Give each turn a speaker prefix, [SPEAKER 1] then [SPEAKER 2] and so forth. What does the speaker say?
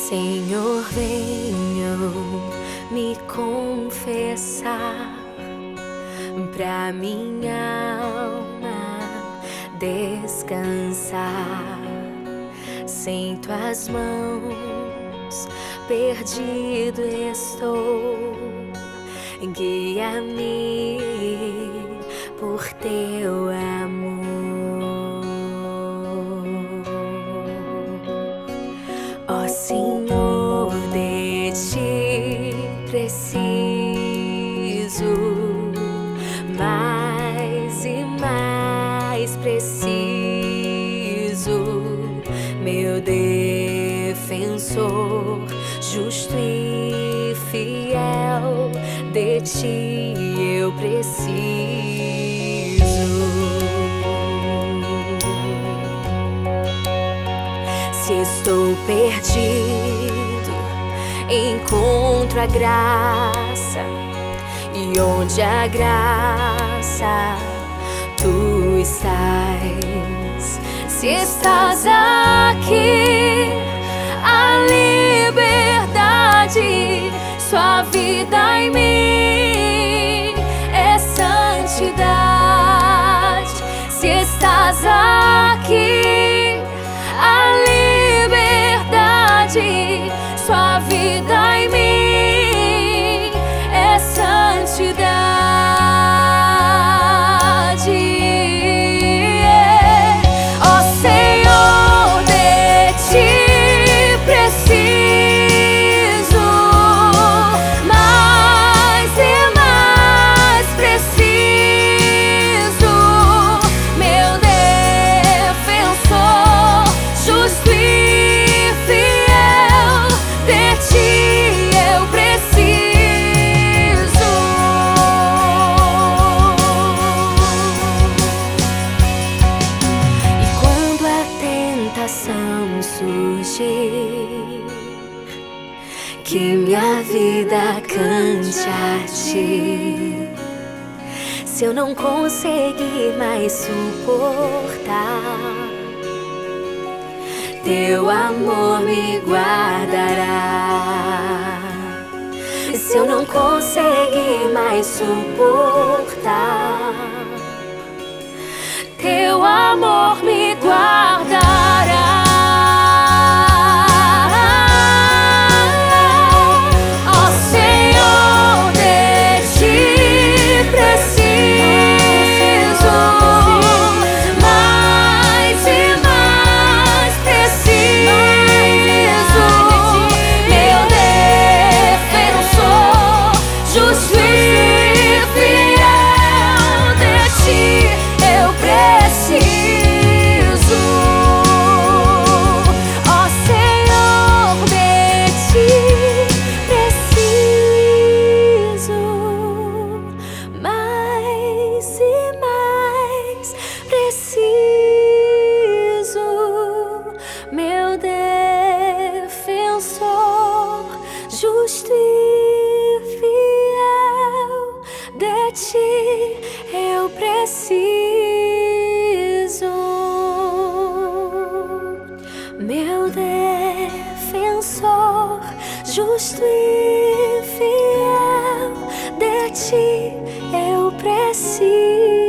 [SPEAKER 1] Senhor, venho me confessar pra minha alma descansar. Sem tuas mãos, perdido estou. Guia-me por teu amor. Ó Senhor, de ti preciso, mais e mais preciso, meu defensor, justo e fiel, de ti eu preciso. Se estou perdido, encontro a graça, e onde a graça tu estás. Se estás aqui, a liberdade, sua vida em mim é santidade. Se estás aqui, a liberdade, sua vida em mim é santidade. Ó Senhor, de ti preciso, mais e mais preciso, meu defensor, justo e fiel, de ti eu preciso. E quando a tentação surgir, que minha vida cante a ti. Se eu não conseguir mais suportar, teu amor me guardará. Se eu não conseguir mais suportar, teu amor me guardará. Ó Senhor, de ti preciso, mais e mais preciso, meu defensor, justo e fiel, de ti eu preciso. Ó Senhor, de ti preciso, mais e mais preciso, meu defensor, justo e fiel, de ti eu preciso, meu defensor, justo e fiel, de ti eu preciso.